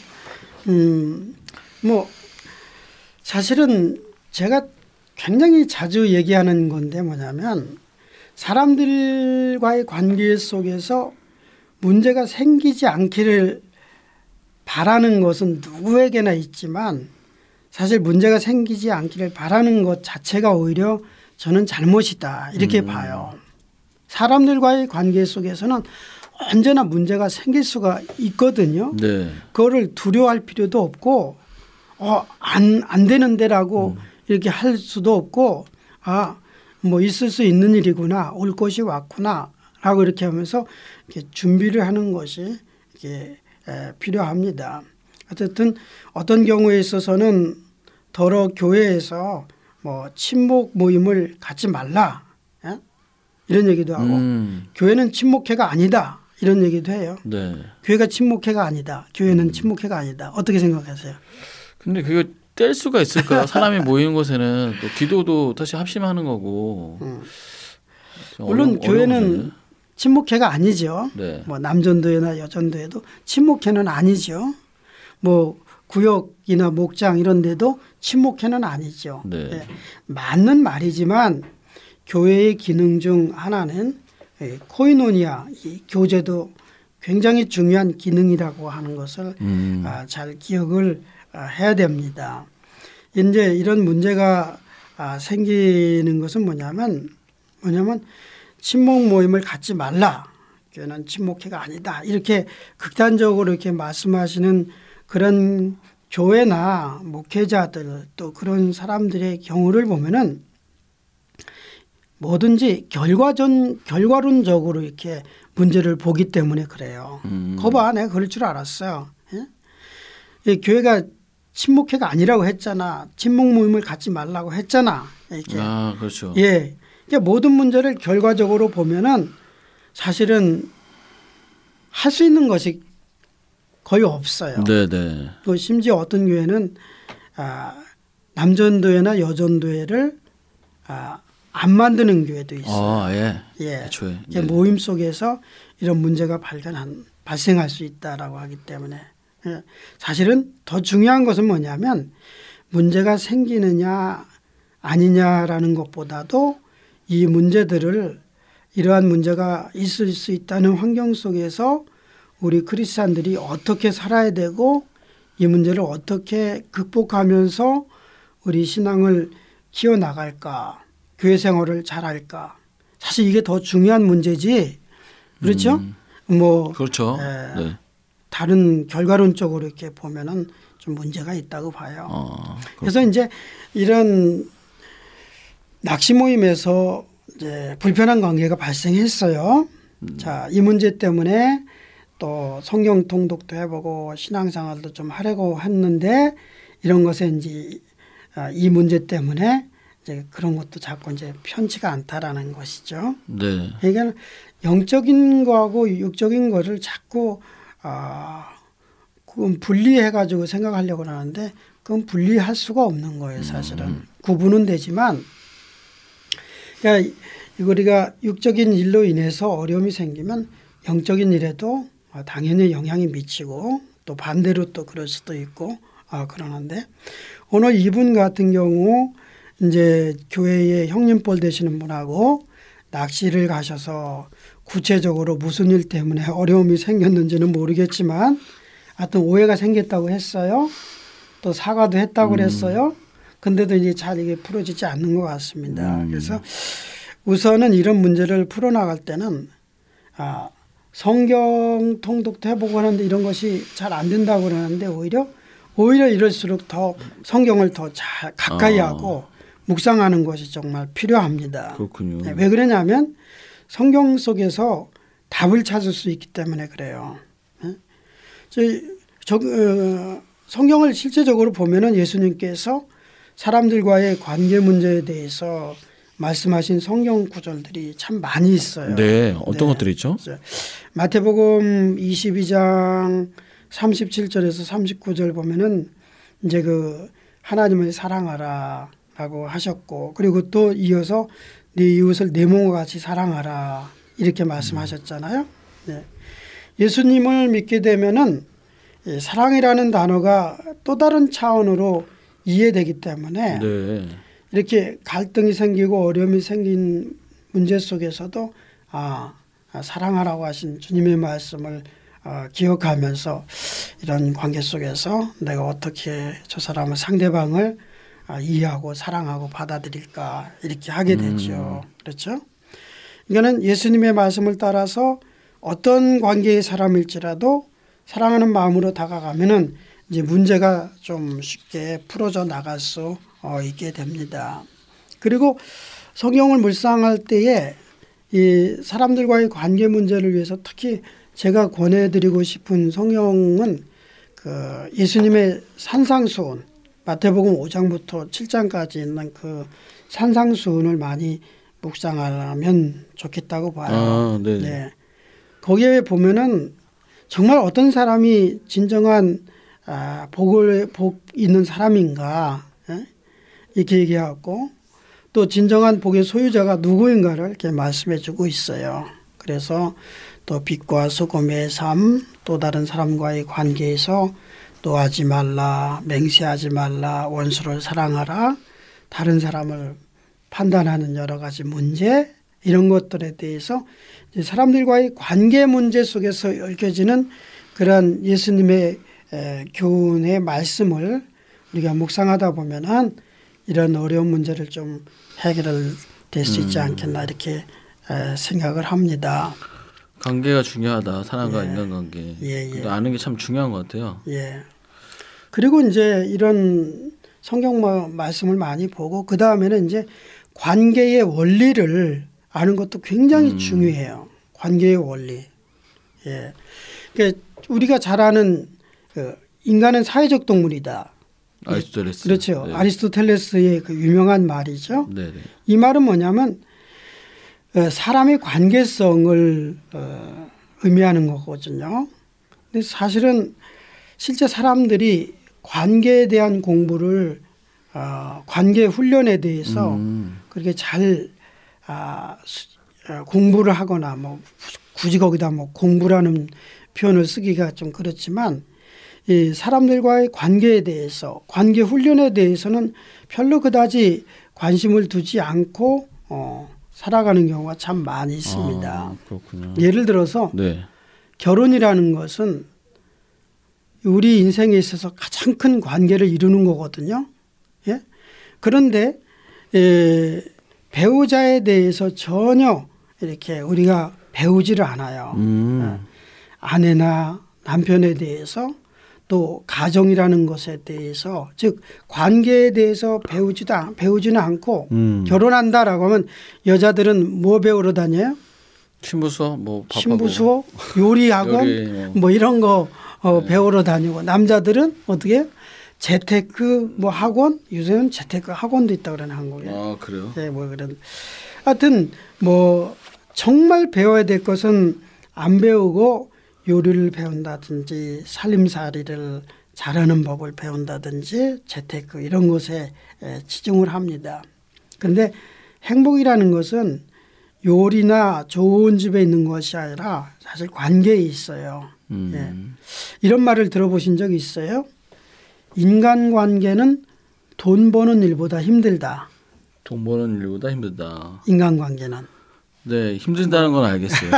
뭐 사실은 제가 굉장히 자주 얘기하는 건데 뭐냐면 사람들과의 관계 속에서 문제가 생기지 않기를 바라는 것은 누구에게나 있지만 사실 문제가 생기지 않기를 바라는 것 자체가 오히려 저는 잘못이다 이렇게 봐요. 사람들과의 관계 속에서는 언제나 문제가 생길 수가 있거든요. 네. 그거를 두려워할 필요도 없고 안 되는데라고 이렇게 할 수도 없고 뭐 있을 수 있는 일이구나, 올 것이 왔구나라고 이렇게 하면서 이렇게 준비를 하는 것이 이게 필요합니다. 어쨌든 어떤 경우에 있어서는 더러 교회에서 뭐 친목 모임을 갖지 말라 이런 얘기도 하고 교회는 친목회가 아니다 이런 얘기도 해요. 네. 교회가 친목회가 아니다. 교회는 친목회가 아니다. 어떻게 생각하세요? 근데 그게 뗄 수가 있을까? 사람이 모이는 곳에는 또 기도도 다시 합심하는 거고. 물론 교회는 친목회가 아니죠. 네. 뭐 남전도회나 여전도회도 친목회는 아니죠. 뭐 구역이나 목장 이런 데도 친목회는 아니죠. 네. 네. 맞는 말이지만 교회의 기능 중 하나는 코이노니아, 이 교제도 굉장히 중요한 기능이라고 하는 것을 잘 기억을 해야 됩니다. 이제 이런 문제가 생기는 것은 뭐냐면 친목 모임을 갖지 말라. 교회는 친목회가 아니다. 이렇게 극단적으로 이렇게 말씀하시는 그런 교회나 목회자들 또 그런 사람들의 경우를 보면은 뭐든지 결과론적으로 이렇게 문제를 보기 때문에 그래요. 거봐, 내가 그럴 줄 알았어요. 예? 교회가 친목회가 아니라고 했잖아. 친목 모임을 갖지 말라고 했잖아. 이렇게. 그렇죠. 예. 그러니까 모든 문제를 결과적으로 보면은 사실은 할 수 있는 것이 거의 없어요. 네네. 또 심지어 어떤 교회는 남전도회나 여전도회를 안 만드는 교회도 있어요. 예. 애초에. 네. 모임 속에서 이런 문제가 발생할 수 있다라고 하기 때문에 사실은 더 중요한 것은 뭐냐면 문제가 생기느냐 아니냐라는 것보다도 이 문제들을 이러한 문제가 있을 수 있다는 환경 속에서 우리 크리스찬들이 어떻게 살아야 되고 이 문제를 어떻게 극복하면서 우리 신앙을 키워나갈까, 교회 생활을 잘할까. 사실 이게 더 중요한 문제지. 그렇죠? 그렇죠. 네. 다른 결과론적으로 이렇게 보면은 좀 문제가 있다고 봐요. 그래서 이제 이런 낚시 모임에서 이제 불편한 관계가 발생했어요. 자, 이 문제 때문에 또 성경 통독도 해보고 신앙생활도 좀 하려고 했는데 이런 것에 이제 이 문제 때문에 이제 그런 것도 자꾸 이제 편치가 않다라는 것이죠. 네. 그러니까 영적인 거하고 육적인 거를 자꾸 그건 분리해가지고 생각하려고 하는데 그건 분리할 수가 없는 거예요, 사실은. 구분은 되지만, 그러니까 우리가 육적인 일로 인해서 어려움이 생기면 영적인 일에도 당연히 영향이 미치고 또 반대로 또 그럴 수도 있고 그러는데 오늘 이분 같은 경우 이제 교회에 형님뻘 되시는 분하고 낚시를 가셔서 구체적으로 무슨 일 때문에 어려움이 생겼는지는 모르겠지만 하여튼 오해가 생겼다고 했어요. 또 사과도 했다고 그랬어요. 근데도 이제 잘 이게 풀어지지 않는 것 같습니다. 그래서 우선은 이런 문제를 풀어나갈 때는 성경 통독도 해보고 하는데 이런 것이 잘 안 된다고 그러는데 오히려 이럴수록 더 성경을 더 잘 가까이 하고 묵상하는 것이 정말 필요합니다. 그렇군요. 네, 왜 그러냐면 성경 속에서 답을 찾을 수 있기 때문에 그래요. 성경을 실제적으로 보면은 예수님께서 사람들과의 관계 문제에 대해서 말씀하신 성경 구절들이 참 많이 있어요. 네, 어떤 것들이 있죠? 마태복음 22장 37절에서 39절 보면은 이제 그 하나님을 사랑하라라고 하셨고 그리고 또 이어서 네 이웃을 내 몸과 같이 사랑하라 이렇게 말씀하셨잖아요. 네. 예수님을 믿게 되면은 사랑이라는 단어가 또 다른 차원으로 이해되기 때문에 네. 이렇게 갈등이 생기고 어려움이 생긴 문제 속에서도 사랑하라고 하신 주님의 말씀을 기억하면서 이런 관계 속에서 내가 어떻게 저 사람을 상대방을 이해하고 사랑하고 받아들일까 이렇게 하게 되죠. 그렇죠? 이거는 예수님의 말씀을 따라서 어떤 관계의 사람일지라도 사랑하는 마음으로 다가가면은 이제 문제가 좀 쉽게 풀어져 나갈 수 있게 됩니다. 그리고 성경을 묵상할 때에 이 사람들과의 관계 문제를 위해서 특히 제가 권해드리고 싶은 성경은 그 예수님의 산상수훈, 마태복음 5장부터 7장까지 있는 그 산상수훈을 많이 묵상하면 좋겠다고 봐요. 네. 거기에 보면은 정말 어떤 사람이 진정한 복 있는 사람인가 이렇게 얘기하고 또 진정한 복의 소유자가 누구인가를 이렇게 말씀해 주고 있어요. 그래서 또 빛과 소금의 삶, 또 다른 사람과의 관계에서 노하지 말라, 맹세하지 말라, 원수를 사랑하라, 다른 사람을 판단하는 여러 가지 문제 이런 것들에 대해서 사람들과의 관계 문제 속에서 얽혀지는 그런 예수님의 교훈의 말씀을 우리가 묵상하다 보면은 이런 어려운 문제를 좀 해결될 수 있지 않겠나 이렇게 생각을 합니다. 관계가 중요하다. 사람과 인간관계. 아는 게 참 중요한 것 같아요. 예. 그리고 이제 이런 성경 말씀을 많이 보고 그 다음에는 이제 관계의 원리를 아는 것도 굉장히 중요해요. 관계의 원리. 예. 그러니까 우리가 잘 아는 인간은 사회적 동물이다. 아리스토텔레스. 그렇죠. 네. 아리스토텔레스의 그 유명한 말이죠. 네네. 이 말은 뭐냐면 사람의 관계성을 의미하는 거거든요. 근데 사실은 실제 사람들이 관계에 대한 공부를 관계 훈련에 대해서 그렇게 잘 공부를 하거나 뭐 굳이 거기다 뭐 공부라는 표현을 쓰기가 좀 그렇지만 이 사람들과의 관계에 대해서 관계 훈련에 대해서는 별로 그다지 관심을 두지 않고 살아가는 경우가 참 많이 있습니다. 그렇군요. 예를 들어서 네. 결혼이라는 것은 우리 인생에 있어서 가장 큰 관계를 이루는 거거든요. 예? 그런데 배우자에 대해서 전혀 이렇게 우리가 배우지를 않아요. 아내나 남편에 대해서 또 가정이라는 것에 대해서 즉 관계에 대해서 배우지는 않고 결혼한다라고 하면 여자들은 뭐 배우러 다녀요? 신부수업 뭐 신부수업 요리학원 뭐 이런 거 배우러 다니고 남자들은 어떻게 재테크 뭐 학원 요새는 재테크 학원도 있다고 그러는 한국에. 아 그래요? 네, 뭐 그런. 하여튼 뭐 정말 배워야 될 것은 안 배우고 요리를 배운다든지 살림살이를 잘하는 법을 배운다든지 재테크 이런 것에 치중을 합니다. 그런데 행복이라는 것은 요리나 좋은 집에 있는 것이 아니라 사실 관계에 있어요. 예. 이런 말을 들어보신 적 있어요? 인간관계는 돈 버는 일보다 힘들다. 돈 버는 일보다 힘들다. 인간관계는. 네, 힘들다는 건 알겠어요.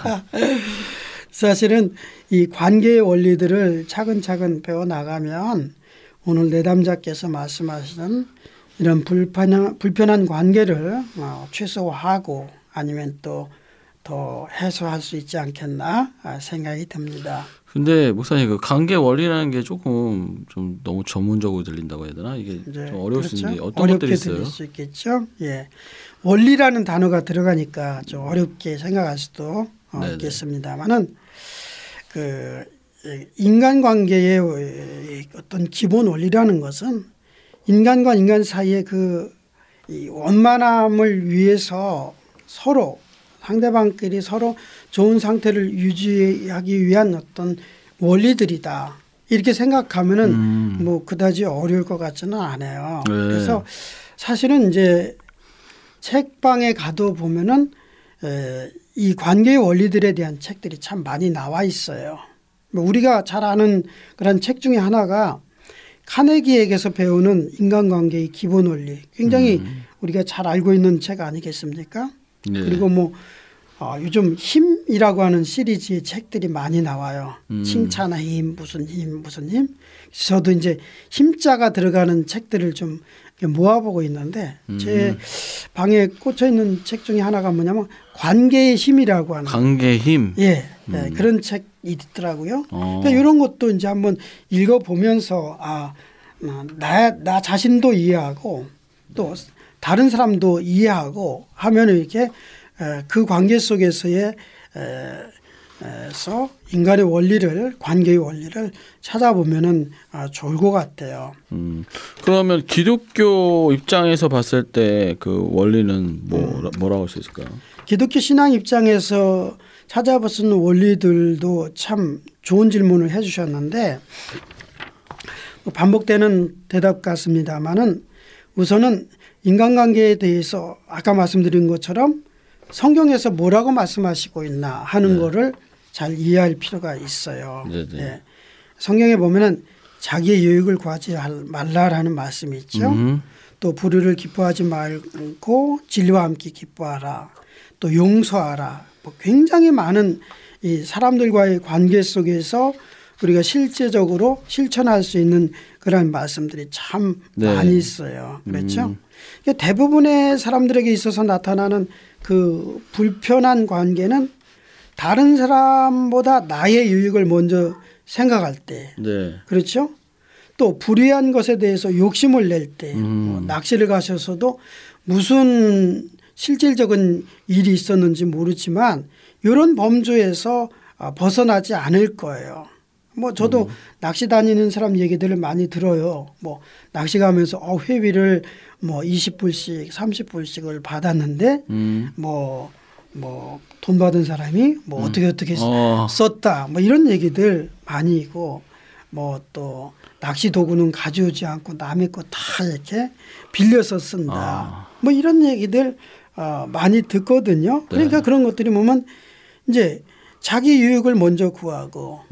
사실은 이 관계의 원리들을 차근차근 배워나가면 오늘 내담자께서 말씀하시는 이런 불편한 관계를 최소화하고 아니면 또 더 해소할 수 있지 않겠나 생각이 듭니다. 근데 목사님 그 관계 원리라는 게 조금 좀 너무 전문적으로 들린다고 해야 되나? 이게 좀 어려울 수 있는데 어떤 것들이 있어요? 어렵게 들릴 수 있겠죠. 예, 원리라는 단어가 들어가니까 좀 어렵게 생각할 수도 있겠습니다만은 그 인간관계의 어떤 기본 원리라는 것은 인간과 인간 사이의 그 원만함을 위해서 서로 상대방끼리 서로 좋은 상태를 유지하기 위한 어떤 원리들이다. 이렇게 생각하면은 뭐 그다지 어려울 것 같지는 않아요. 네. 그래서 사실은 이제 책방에 가도 보면은 이 관계의 원리들에 대한 책들이 참 많이 나와 있어요. 우리가 잘 아는 그런 책 중에 하나가 카네기에게서 배우는 인간관계의 기본 원리. 굉장히 우리가 잘 알고 있는 책 아니겠습니까? 네. 그리고 뭐 요즘 힘이라고 하는 시리즈의 책들이 많이 나와요. 칭찬의 힘, 무슨 힘, 무슨 힘. 저도 이제 힘자가 들어가는 책들을 좀 모아보고 있는데 제 방에 꽂혀 있는 책 중에 하나가 뭐냐면 관계의 힘이라고 하는. 관계의 힘. 예, 네, 그런 책이 있더라고요. 그러니까 이런 것도 이제 한번 읽어보면서 나 자신도 이해하고 또 다른 사람도 이해하고 하면 이렇게 그 관계 속에서의 인간의 원리를 관계의 원리를 찾아보면은 좋을 것 같아요. 그러면 기독교 입장에서 봤을 때 그 원리는 뭐라고 할 수 있을까요? 기독교 신앙 입장에서 찾아볼 수 있는 원리들도 참 좋은 질문을 해주셨는데 반복되는 대답 같습니다만은 우선은 인간관계에 대해서 아까 말씀드린 것처럼 성경에서 뭐라고 말씀하시고 있나 하는 거를 잘 이해할 필요가 있어요. 네. 성경에 보면은 자기의 유익을 구하지 말라라는 말씀이 있죠. 또 불의를 기뻐하지 말고 진리와 함께 기뻐하라. 또 용서하라. 뭐 굉장히 많은 이 사람들과의 관계 속에서 우리가 실제적으로 실천할 수 있는 그런 말씀들이 참 많이 있어요. 그렇죠? 대부분의 사람들에게 있어서 나타나는 그 불편한 관계는 다른 사람보다 나의 유익을 먼저 생각할 때, 그렇죠? 또 불의한 것에 대해서 욕심을 낼 때, 낚시를 가셔서도 무슨 실질적인 일이 있었는지 모르지만 이런 범주에서 벗어나지 않을 거예요. 뭐 저도 낚시 다니는 사람 얘기들을 많이 들어요. 뭐 낚시 가면서 회비를 뭐 20불씩 30불씩을 받았는데 뭐 돈 받은 사람이 뭐 어떻게 썼다 뭐 이런 얘기들 많이 있고 뭐 또 낚시 도구는 가져오지 않고 남의 거 다 이렇게 빌려서 쓴다. 뭐 이런 얘기들 많이 듣거든요. 그러니까 그런 것들이 보면 이제 자기 유익을 먼저 구하고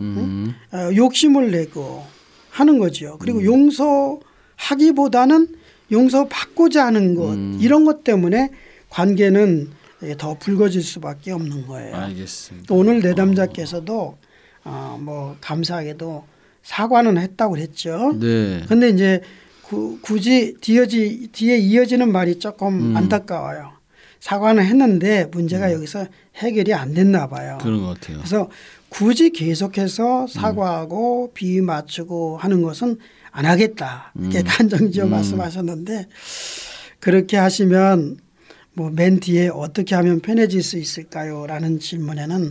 욕심을 내고 하는 거죠. 그리고 용서하기보다는 용서받고자 하는 것 이런 것 때문에 관계는 더 불거질 수밖에 없는 거예요. 알겠습니다. 또 오늘 내담자께서도 뭐 감사하게도 사과는 했다고 그랬죠. 그런데 이제 굳이 뒤에 이어지는 말이 조금 안타까워요. 사과는 했는데 문제가 여기서 해결이 안 됐나 봐요. 그런 것 같아요. 그래서 굳이 계속해서 사과하고 비위 맞추고 하는 것은 안 하겠다. 이렇게 단정지어 말씀하셨는데 그렇게 하시면 뭐 맨 뒤에 어떻게 하면 편해질 수 있을까요? 라는 질문에는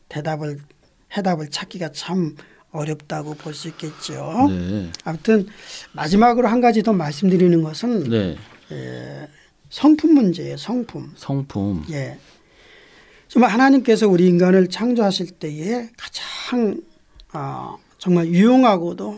해답을 찾기가 참 어렵다고 볼 수 있겠죠. 아무튼 마지막으로 한 가지 더 말씀드리는 것은 성품 문제예요. 성품. 예. 정말 하나님께서 우리 인간을 창조하실 때에 가장 정말 유용하고도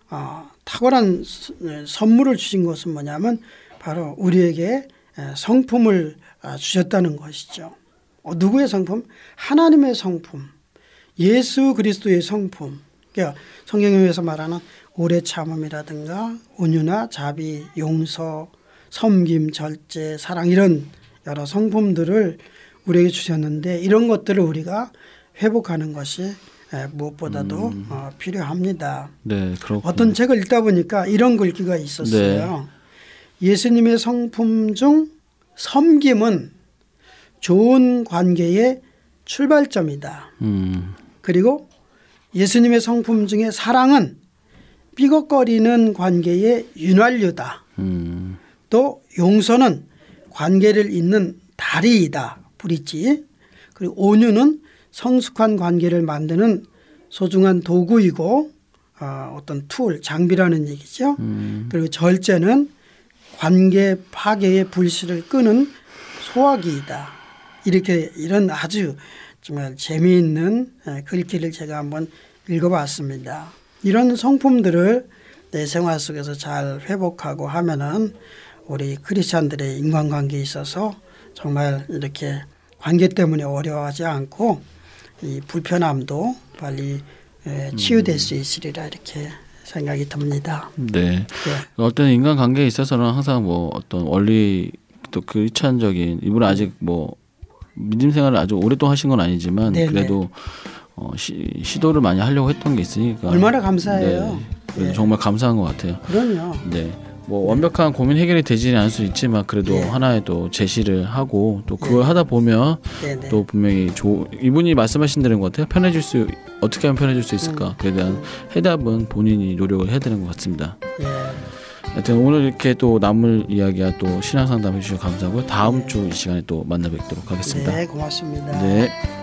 탁월한 선물을 주신 것은 뭐냐면 바로 우리에게 성품을 주셨다는 것이죠. 누구의 성품? 하나님의 성품. 예수 그리스도의 성품. 그러니까 성경에서 말하는 오래 참음이라든가 온유나 자비, 용서, 섬김, 절제, 사랑 이런 여러 성품들을 우리에게 주셨는데 이런 것들을 우리가 회복하는 것이 무엇보다도 필요합니다. 어떤 책을 읽다 보니까 이런 글귀가 있었어요. 예수님의 성품 중 섬김은 좋은 관계의 출발점이다. 그리고 예수님의 성품 중에 사랑은 삐걱거리는 관계의 윤활유다. 또 용서는 관계를 잇는 다리이다. 브릿지. 그리고 온유는 성숙한 관계를 만드는 소중한 도구이고 어떤 툴, 장비라는 얘기죠. 그리고 절제는 관계 파괴의 불씨를 끄는 소화기이다. 이런 아주 정말 재미있는 글귀를 제가 한번 읽어봤습니다. 이런 성품들을 내 생활 속에서 잘 회복하고 하면은 우리 크리스찬들의 인간관계에 있어서 정말 이렇게 관계 때문에 어려워하지 않고 이 불편함도 빨리 치유될 수 있으리라 이렇게 생각이 듭니다. 어떤 인간관계에 있어서는 항상 뭐 어떤 원리 또 크리스찬적인 이분은 아직 뭐 믿음 생활을 아주 오랫동안 하신 건 아니지만 네네. 그래도 시도를 많이 하려고 했던 게 있으니까 얼마나 감사해요. 네, 그래도 예. 정말 감사한 것 같아요. 그럼요. 네. 뭐 완벽한 고민 해결이 되지는 않을 수 있지만 그래도 예. 하나의 또 제시를 하고 또 그걸 하다 보면 네네. 또 분명히 이분이 말씀하신 대로인 것 같아요. 어떻게 하면 편해질 수 있을까? 그에 대한 해답은 본인이 노력을 해야 되는 것 같습니다. 예. 하여튼 오늘 이렇게 또 나물 이야기와 또 신앙 상담 해주셔서 감사하고요. 다음 주 이 시간에 또 만나 뵙도록 하겠습니다. 네, 고맙습니다. 네.